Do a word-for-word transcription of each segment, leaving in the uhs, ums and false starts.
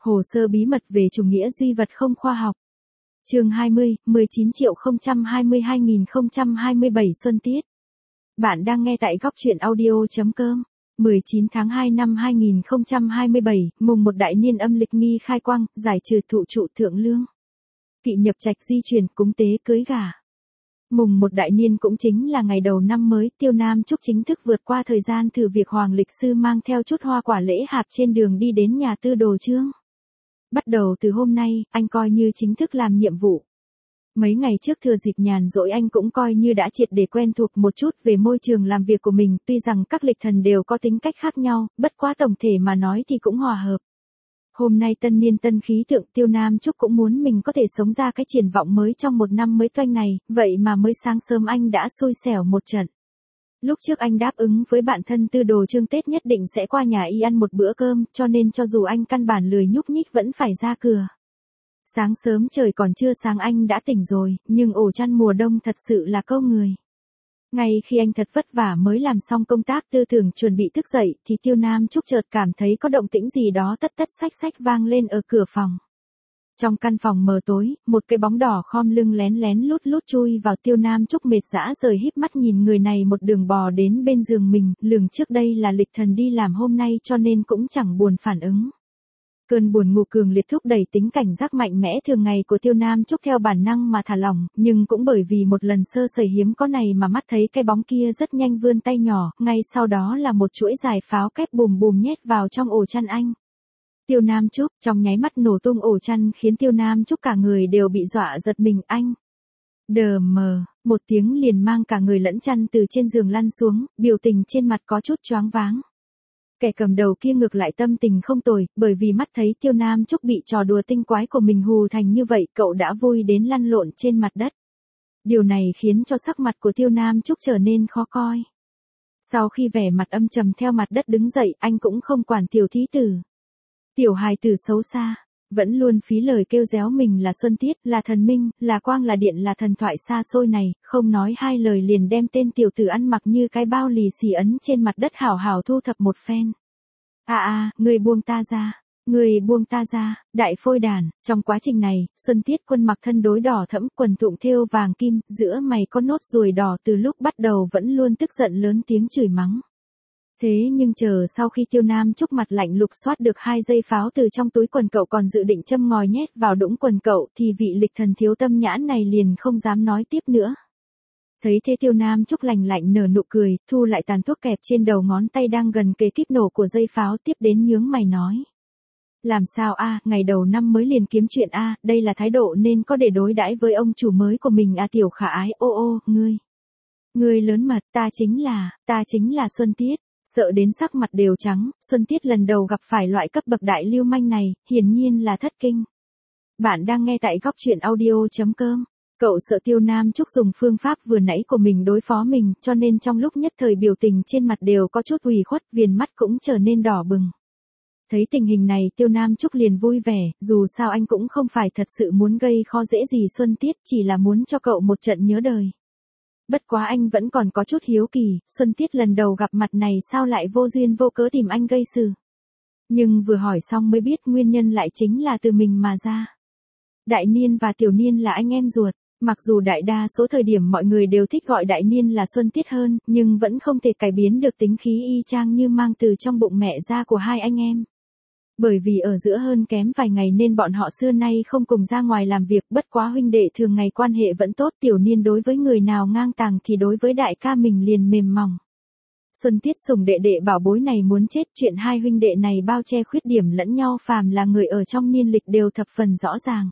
Hồ sơ bí mật về chủ nghĩa duy vật không khoa học. Chương hai mươi, mười chín triệu không trăm hai mươi hai nghìn không trăm hai mươi bảy Xuân Tiết. Bạn đang nghe tại góc truyện audio chấm com. mười chín tháng hai năm hai nghìn không trăm hai mươi bảy, mùng một đại niên âm lịch nghi khai quang, giải trừ thụ trụ thượng lương. Kỵ nhập trạch di chuyển, cúng tế cưới gả. Mùng một đại niên cũng chính là ngày đầu năm mới, Tiêu Nam Trúc chính thức vượt qua thời gian thử việc Hoàng lịch sư mang theo chút hoa quả lễ hạp trên đường đi đến nhà Tư Đồ Chương. Bắt đầu từ hôm nay, anh coi như chính thức làm nhiệm vụ. Mấy ngày trước thừa dịp nhàn rỗi anh cũng coi như đã triệt để quen thuộc một chút về môi trường làm việc của mình, tuy rằng các lịch thần đều có tính cách khác nhau, bất quá tổng thể mà nói thì cũng hòa hợp. Hôm nay tân niên tân khí tượng, Tiêu Nam Trúc cũng muốn mình có thể sống ra cái triển vọng mới trong một năm mới toanh này, vậy mà mới sáng sớm anh đã xui xẻo một trận. Lúc trước anh đáp ứng với bạn thân Tư Đồ Chương Tết nhất định sẽ qua nhà y ăn một bữa cơm, cho nên cho dù anh căn bản lười nhúc nhích vẫn phải ra cửa. Sáng sớm trời còn chưa sáng anh đã tỉnh rồi, nhưng ổ chăn mùa đông thật sự là câu người. Ngay khi anh thật vất vả mới làm xong công tác tư tưởng chuẩn bị thức dậy, thì Tiêu Nam Trúc chợt cảm thấy có động tĩnh gì đó tất tất xách xách vang lên ở cửa phòng. Trong căn phòng mờ tối, một cái bóng đỏ khom lưng lén lén lút lút chui vào. Tiêu Nam Trúc mệt dã rời híp mắt nhìn người này một đường bò đến bên giường mình, lường trước đây là lịch thần đi làm hôm nay cho nên cũng chẳng buồn phản ứng. Cơn buồn ngủ cường liệt thúc đẩy tính cảnh giác mạnh mẽ thường ngày của Tiêu Nam Trúc theo bản năng mà thả lỏng, nhưng cũng bởi vì một lần sơ sẩy hiếm có này mà mắt thấy cái bóng kia rất nhanh vươn tay nhỏ, ngay sau đó là một chuỗi dài pháo kép bùm bùm nhét vào trong ổ chăn anh. Tiêu Nam Trúc trong nháy mắt nổ tung ổ chăn khiến Tiêu Nam Trúc cả người đều bị dọa giật mình. Anh đờ mờ, một tiếng liền mang cả người lẫn chăn từ trên giường lăn xuống, biểu tình trên mặt có chút choáng váng. Kẻ cầm đầu kia ngược lại tâm tình không tồi, bởi vì mắt thấy Tiêu Nam Trúc bị trò đùa tinh quái của mình hù thành như vậy, cậu đã vui đến lăn lộn trên mặt đất. Điều này khiến cho sắc mặt của Tiêu Nam Trúc trở nên khó coi. Sau khi vẻ mặt âm trầm theo mặt đất đứng dậy, anh cũng không quản tiểu thí tử. Tiểu hài tử xấu xa, vẫn luôn phí lời kêu réo mình là Xuân Tiết, là thần minh, là quang là điện là thần thoại xa xôi này, không nói hai lời liền đem tên tiểu tử ăn mặc như cái bao lì xì ấn trên mặt đất hảo hảo thu thập một phen. À à, người buông ta ra, người buông ta ra, đại phôi đàn. Trong quá trình này, Xuân Tiết Quân mặc thân đối đỏ thẫm, quần tụng thêu vàng kim, giữa mày có nốt ruồi đỏ, từ lúc bắt đầu vẫn luôn tức giận lớn tiếng chửi mắng. Thế nhưng chờ sau khi Tiêu Nam Trúc mặt lạnh lục soát được hai dây pháo từ trong túi quần cậu còn dự định châm ngòi nhét vào đũng quần cậu, thì vị lịch thần thiếu tâm nhãn này liền không dám nói tiếp nữa. Thấy thế Tiêu Nam Trúc lành lạnh nở nụ cười, thu lại tàn thuốc kẹp trên đầu ngón tay đang gần kề kíp nổ của dây pháo, tiếp đến nhướng mày nói. Làm sao a, ngày đầu năm mới liền kiếm chuyện a, đây là thái độ nên có để đối đãi với ông chủ mới của mình à? Tiểu khả ái, ô ô, ngươi. Ngươi lớn mật, ta chính là, ta chính là Xuân Tiết. Sợ đến sắc mặt đều trắng, Xuân Tiết lần đầu gặp phải loại cấp bậc đại lưu manh này, hiển nhiên là thất kinh. Bạn đang nghe tại góc truyện audio chấm com. Cậu sợ Tiêu Nam Trúc dùng phương pháp vừa nãy của mình đối phó mình, cho nên trong lúc nhất thời biểu tình trên mặt đều có chút ủy khuất, viền mắt cũng trở nên đỏ bừng. Thấy tình hình này Tiêu Nam Trúc liền vui vẻ, dù sao anh cũng không phải thật sự muốn gây khó dễ gì Xuân Tiết, chỉ là muốn cho cậu một trận nhớ đời. Bất quá anh vẫn còn có chút hiếu kỳ, Xuân Tiết lần đầu gặp mặt này sao lại vô duyên vô cớ tìm anh gây sự. Nhưng vừa hỏi xong mới biết nguyên nhân lại chính là từ mình mà ra. Đại Niên và Tiểu Niên là anh em ruột, mặc dù đại đa số thời điểm mọi người đều thích gọi Đại Niên là Xuân Tiết hơn, nhưng vẫn không thể cải biến được tính khí y chang như mang từ trong bụng mẹ ra của hai anh em. Bởi vì ở giữa hơn kém vài ngày nên bọn họ xưa nay không cùng ra ngoài làm việc, bất quá huynh đệ thường ngày quan hệ vẫn tốt. Tiểu Niên đối với người nào ngang tàng thì đối với đại ca mình liền mềm mỏng. Xuân Tiết sủng đệ đệ bảo bối này muốn chết, chuyện hai huynh đệ này bao che khuyết điểm lẫn nhau phàm là người ở trong niên lịch đều thập phần rõ ràng.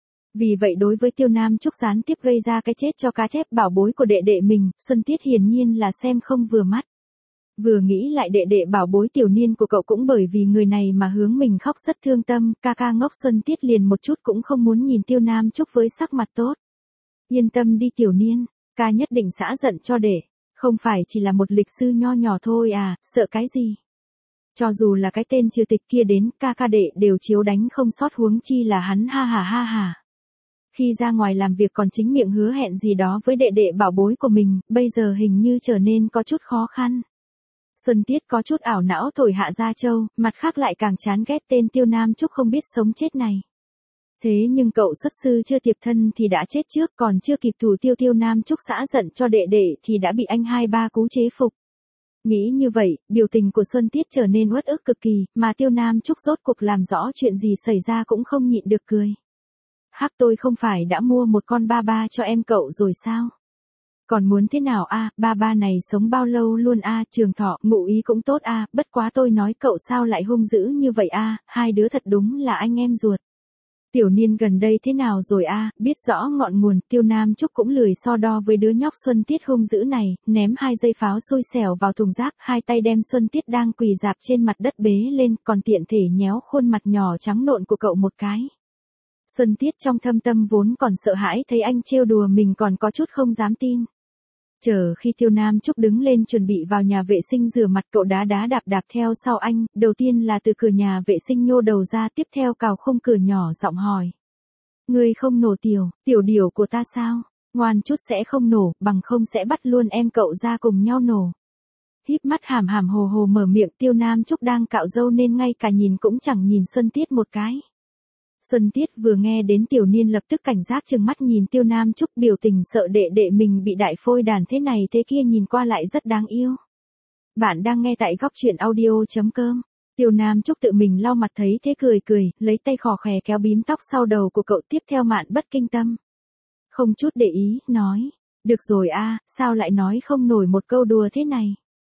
Vì vậy đối với Tiêu Nam Trúc gián tiếp gây ra cái chết cho cá chép bảo bối của đệ đệ mình, Xuân Tiết hiển nhiên là xem không vừa mắt. Vừa nghĩ lại đệ đệ bảo bối Tiểu Niên của cậu cũng bởi vì người này mà hướng mình khóc rất thương tâm, ca ca ngốc Xuân Tiết liền một chút cũng không muốn nhìn Tiêu Nam Trúc với sắc mặt tốt. Yên tâm đi Tiểu Niên, ca nhất định xả giận cho đệ, không phải chỉ là một lịch sư nho nhỏ thôi à, sợ cái gì. Cho dù là cái tên trừ tịch kia đến, ca ca đệ đều chiếu đánh không sót, huống chi là hắn, ha ha ha ha. Khi ra ngoài làm việc còn chính miệng hứa hẹn gì đó với đệ đệ bảo bối của mình, bây giờ hình như trở nên có chút khó khăn. Xuân Tiết có chút ảo não thổi Hạ Gia Châu, mặt khác lại càng chán ghét tên Tiêu Nam Trúc không biết sống chết này. Thế nhưng cậu xuất sư chưa tiệp thân thì đã chết trước, còn chưa kịp thủ tiêu Tiêu Nam Trúc xã giận cho đệ đệ thì đã bị anh hai ba cú chế phục. Nghĩ như vậy, biểu tình của Xuân Tiết trở nên uất ức cực kỳ, mà Tiêu Nam Trúc rốt cuộc làm rõ chuyện gì xảy ra cũng không nhịn được cười. Hắc, tôi không phải đã mua một con ba ba cho em cậu rồi sao? Còn muốn thế nào a, à, ba ba này sống bao lâu luôn a, à, trường thọ, ngụ ý cũng tốt a, à, bất quá tôi nói cậu sao lại hung dữ như vậy a, à, hai đứa thật đúng là anh em ruột. Tiểu Niên gần đây thế nào rồi a, à, biết rõ ngọn nguồn, Tiêu Nam Trúc cũng lười so đo với đứa nhóc Xuân Tiết hung dữ này, ném hai dây pháo xui xẻo vào thùng rác, hai tay đem Xuân Tiết đang quỳ rạp trên mặt đất bế lên, còn tiện thể nhéo khuôn mặt nhỏ trắng nộn của cậu một cái. Xuân Tiết trong thâm tâm vốn còn sợ hãi thấy anh trêu đùa mình còn có chút không dám tin. Chờ khi Tiêu Nam Trúc đứng lên chuẩn bị vào nhà vệ sinh rửa mặt, cậu đá đá đạp đạp theo sau anh, đầu tiên là từ cửa nhà vệ sinh nhô đầu ra, tiếp theo cào khung cửa nhỏ giọng hỏi. Ngươi không nổ tiểu, tiểu điều của ta sao? Ngoan chút sẽ không nổ, bằng không sẽ bắt luôn em cậu ra cùng nhau nổ. Híp mắt hàm hàm hồ hồ mở miệng, Tiêu Nam Trúc đang cạo râu nên ngay cả nhìn cũng chẳng nhìn Xuân Tiết một cái. Xuân Tiết vừa nghe đến Tiểu Niên lập tức cảnh giác trừng mắt nhìn Tiêu Nam Trúc, biểu tình sợ đệ đệ mình bị đại phôi đàn thế này thế kia nhìn qua lại rất đáng yêu. Bạn đang nghe tại góc truyện audio chấm com. Tiêu Nam Trúc tự mình lau mặt thấy thế cười cười, lấy tay khò khè kéo bím tóc sau đầu của cậu, tiếp theo Mạn Bất Kinh Tâm. Không chút để ý, nói. Được rồi a, sao lại nói không nổi một câu đùa thế này?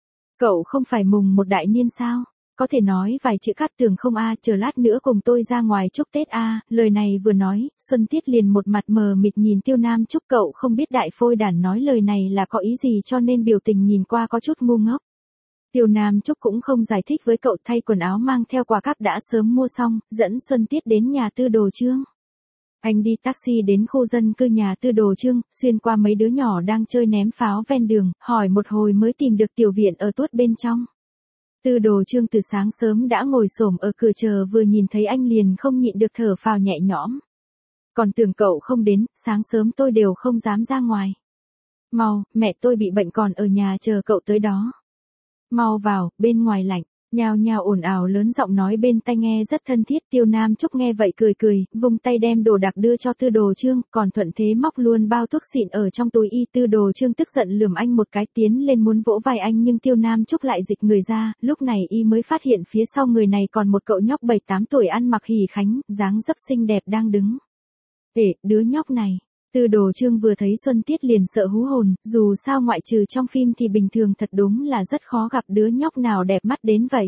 Cậu không phải mùng một đại niên sao? Có thể nói vài chữ cát tường không a, à, chờ lát nữa cùng tôi ra ngoài chúc Tết a, à. Lời này vừa nói, Xuân Tiết liền một mặt mờ mịt nhìn Tiêu Nam Trúc, cậu không biết đại phôi đản nói lời này là có ý gì cho nên biểu tình nhìn qua có chút ngu ngốc. Tiêu Nam Trúc cũng không giải thích với cậu, thay quần áo mang theo quà cáp đã sớm mua xong, dẫn Xuân Tiết đến nhà Tư Đồ Trương. Anh đi taxi đến khu dân cư nhà Tư Đồ Trương, xuyên qua mấy đứa nhỏ đang chơi ném pháo ven đường, hỏi một hồi mới tìm được tiểu viện ở tuốt bên trong. Tư Đồ Trương từ sáng sớm đã ngồi xổm ở cửa chờ, vừa nhìn thấy anh liền không nhịn được thở phào nhẹ nhõm. Còn tưởng cậu không đến, sáng sớm tôi đều không dám ra ngoài. Mau, mẹ tôi bị bệnh còn ở nhà chờ cậu tới đó. Mau vào, bên ngoài lạnh. Nhao nhao ồn ào lớn giọng nói bên tai nghe rất thân thiết. Tiêu Nam Trúc nghe vậy cười cười, vung tay đem đồ đạc đưa cho Tư Đồ Trương, còn thuận thế móc luôn bao thuốc xịn ở trong túi y. Tư Đồ Trương tức giận lườm anh một cái, tiến lên muốn vỗ vai anh nhưng Tiêu Nam Trúc lại dịch người ra, lúc này y mới phát hiện phía sau người này còn một cậu nhóc bảy tám tuổi ăn mặc hỉ khánh, dáng dấp xinh đẹp đang đứng. Ê, đứa nhóc này. Tư Đồ Trương vừa thấy Xuân Tiết liền sợ hú hồn, dù sao ngoại trừ trong phim thì bình thường thật đúng là rất khó gặp đứa nhóc nào đẹp mắt đến vậy.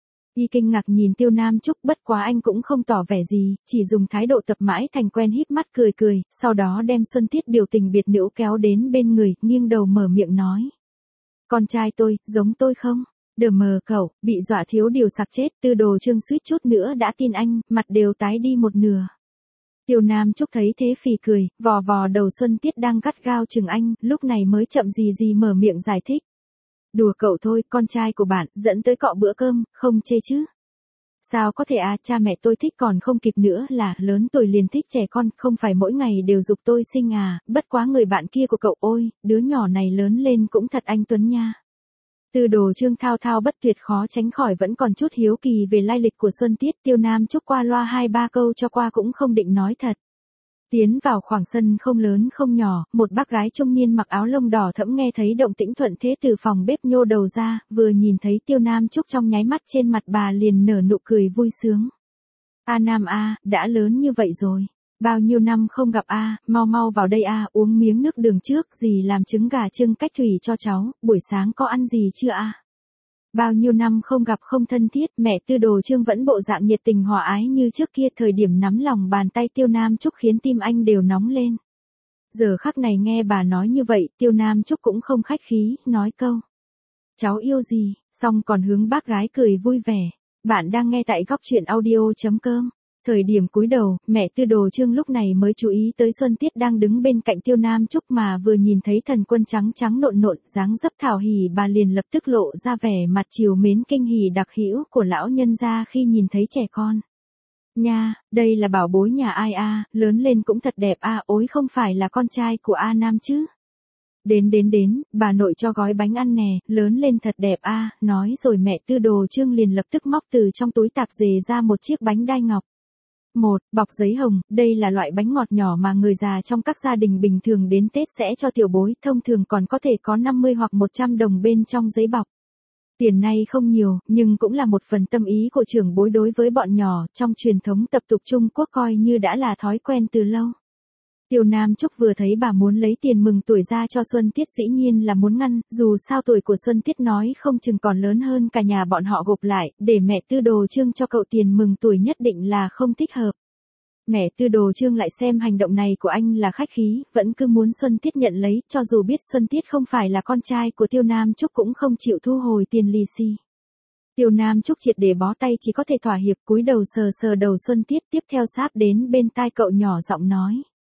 Y kinh ngạc nhìn Tiêu Nam Trúc, bất quá anh cũng không tỏ vẻ gì, chỉ dùng thái độ tập mãi thành quen híp mắt cười cười, sau đó đem Xuân Tiết biểu tình biệt nữ kéo đến bên người, nghiêng đầu mở miệng nói. Con trai tôi, giống tôi không? Đờ mờ cậu, bị dọa thiếu điều sặc chết. Tư Đồ Trương suýt chút nữa đã tin anh, mặt đều tái đi một nửa. Tiêu Nam Trúc thấy thế phì cười, vò vò đầu Xuân Tiết đang gắt gao chừng anh, lúc này mới chậm gì gì mở miệng giải thích. Đùa cậu thôi, con trai của bạn, dẫn tới cọ bữa cơm, không chê chứ. Sao có thể à, cha mẹ tôi thích còn không kịp nữa là, lớn tuổi liền thích trẻ con, không phải mỗi ngày đều giục tôi sinh à, bất quá người bạn kia của cậu ôi, đứa nhỏ này lớn lên cũng thật anh tuấn nha. Tư Đồ Trương thao thao bất tuyệt, khó tránh khỏi vẫn còn chút hiếu kỳ về lai lịch của Xuân Tiết. Tiêu Nam Trúc qua loa hai ba câu cho qua cũng không định nói thật. Tiến vào khoảng sân không lớn không nhỏ, một bác gái trung niên mặc áo lông đỏ thẫm nghe thấy động tĩnh thuận thế từ phòng bếp nhô đầu ra, vừa nhìn thấy Tiêu Nam Trúc trong nháy mắt trên mặt bà liền nở nụ cười vui sướng. A Nam a, đã lớn như vậy rồi. Bao nhiêu năm không gặp a, mau mau vào đây a, uống miếng nước đường trước, dì làm trứng gà trưng cách thủy cho cháu, buổi sáng có ăn gì chưa a? Bao nhiêu năm không gặp không thân thiết, mẹ Tư Đồ Trương vẫn bộ dạng nhiệt tình hòa ái như trước kia, thời điểm nắm lòng bàn tay Tiêu Nam Trúc khiến tim anh đều nóng lên. Giờ khắc này nghe bà nói như vậy, Tiêu Nam Trúc cũng không khách khí, nói câu. Cháu yêu gì, xong còn hướng bác gái cười vui vẻ. Bạn đang nghe tại góc truyện audio chấm com. Thời điểm cúi đầu, mẹ Tư Đồ Trương lúc này mới chú ý tới Xuân Tiết đang đứng bên cạnh Tiêu Nam Trúc, mà vừa nhìn thấy thần quân trắng trắng nộn nộn, dáng dấp thảo hỉ, bà liền lập tức lộ ra vẻ mặt trìu mến kinh hỉ đặc hữu của lão nhân gia khi nhìn thấy trẻ con. Nha, đây là bảo bối nhà ai a, lớn lên cũng thật đẹp a, ối không phải là con trai của A Nam chứ? Đến đến đến, bà nội cho gói bánh ăn nè, lớn lên thật đẹp a, nói rồi mẹ Tư Đồ Chương liền lập tức móc từ trong túi tạp dề ra một chiếc bánh đai ngọc. Một, bọc giấy hồng, đây là loại bánh ngọt nhỏ mà người già trong các gia đình bình thường đến Tết sẽ cho tiểu bối, thông thường còn có thể có năm mươi hoặc một trăm đồng bên trong giấy bọc. Tiền này không nhiều, nhưng cũng là một phần tâm ý của trưởng bối đối với bọn nhỏ, trong truyền thống tập tục Trung Quốc coi như đã là thói quen từ lâu. Tiêu Nam Trúc vừa thấy bà muốn lấy tiền mừng tuổi ra cho Xuân Tiết dĩ nhiên là muốn ngăn, dù sao tuổi của Xuân Tiết nói không chừng còn lớn hơn cả nhà bọn họ gộp lại, để mẹ Tư Đồ Chương cho cậu tiền mừng tuổi nhất định là không thích hợp. Mẹ Tư Đồ Chương lại xem hành động này của anh là khách khí, vẫn cứ muốn Xuân Tiết nhận lấy, cho dù biết Xuân Tiết không phải là con trai của Tiêu Nam Trúc cũng không chịu thu hồi tiền lì xì. Tiêu Nam Trúc triệt để bó tay chỉ có thể thỏa hiệp, cúi đầu sờ sờ đầu Xuân Tiết, tiếp theo sáp đến bên tai cậu nhỏ giọng nói.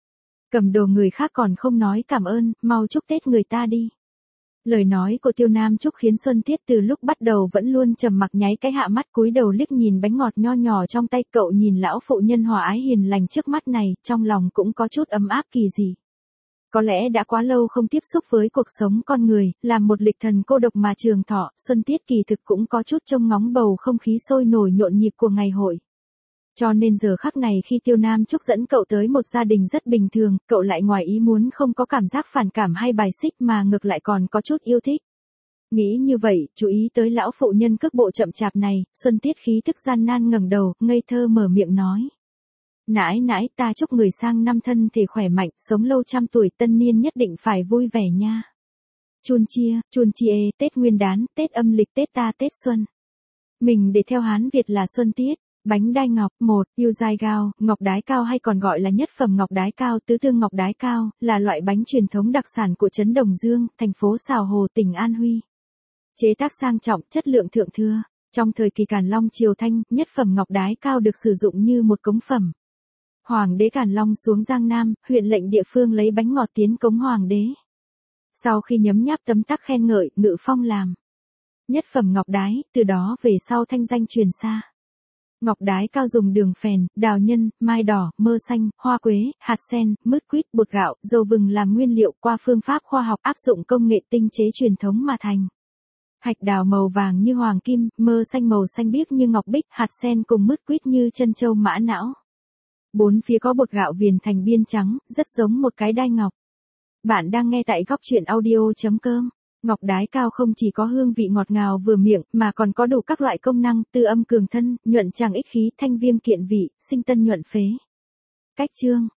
Cầm đồ người khác còn không nói cảm ơn, mau chúc Tết người ta đi. Lời nói của Tiêu Nam Trúc khiến Xuân Tiết từ lúc bắt đầu vẫn luôn trầm mặc nháy cái hạ mắt cúi đầu liếc nhìn bánh ngọt nho nhỏ trong tay cậu, nhìn lão phụ nhân hòa ái hiền lành trước mắt này, trong lòng cũng có chút ấm áp kỳ dị. Có lẽ đã quá lâu không tiếp xúc với cuộc sống con người, làm một lịch thần cô độc mà trường thọ, Xuân Tiết kỳ thực cũng có chút trông ngóng bầu không khí sôi nổi nhộn nhịp của ngày hội. Cho nên giờ khắc này khi Tiêu Nam Trúc dẫn cậu tới một gia đình rất bình thường, cậu lại ngoài ý muốn không có cảm giác phản cảm hay bài xích mà ngược lại còn có chút yêu thích. Nghĩ như vậy, chú ý tới lão phụ nhân cước bộ chậm chạp này, Xuân Tiết khí thức gian nan ngẩng đầu, ngây thơ mở miệng nói. Nãi nãi, ta chúc người sang năm thân thể khỏe mạnh, sống lâu trăm tuổi, tân niên nhất định phải vui vẻ nha. Chun chia, chun chia, Tết Nguyên Đán, Tết âm lịch, Tết ta, Tết Xuân. Mình để theo Hán Việt là Xuân Tiết. Bánh đai ngọc, một, yêu dai gao, ngọc đái cao hay còn gọi là nhất phẩm ngọc đái cao, tứ thương ngọc đái cao, là loại bánh truyền thống đặc sản của trấn Đồng Dương, thành phố Sào Hồ, tỉnh An Huy. Chế tác sang trọng, chất lượng thượng thừa. Trong thời kỳ Càn Long Triều Thanh, nhất phẩm ngọc đái cao được sử dụng như một cống phẩm. Hoàng đế Càn Long xuống Giang Nam, huyện lệnh địa phương lấy bánh ngọt tiến cống hoàng đế. Sau khi nhấm nháp tấm tắc khen ngợi, ngự phong làm nhất phẩm ngọc đái, từ đó về sau thanh danh truyền xa. Ngọc đái cao dùng đường phèn, đào nhân, mai đỏ, mơ xanh, hoa quế, hạt sen, mứt quýt, bột gạo, dầu vừng làm nguyên liệu, qua phương pháp khoa học áp dụng công nghệ tinh chế truyền thống mà thành. Hạch đào màu vàng như hoàng kim, mơ xanh màu xanh biếc như ngọc bích, hạt sen cùng mứt quýt như chân châu mã não. Bốn phía có bột gạo viền thành biên trắng, rất giống một cái đai ngọc. Bạn đang nghe tại góc truyện audio chấm com. Ngọc đái cao không chỉ có hương vị ngọt ngào vừa miệng, mà còn có đủ các loại công năng, tư âm cường thân, nhuận tràng ích khí, thanh viêm kiện vị, sinh tân nhuận phế. Cách chương,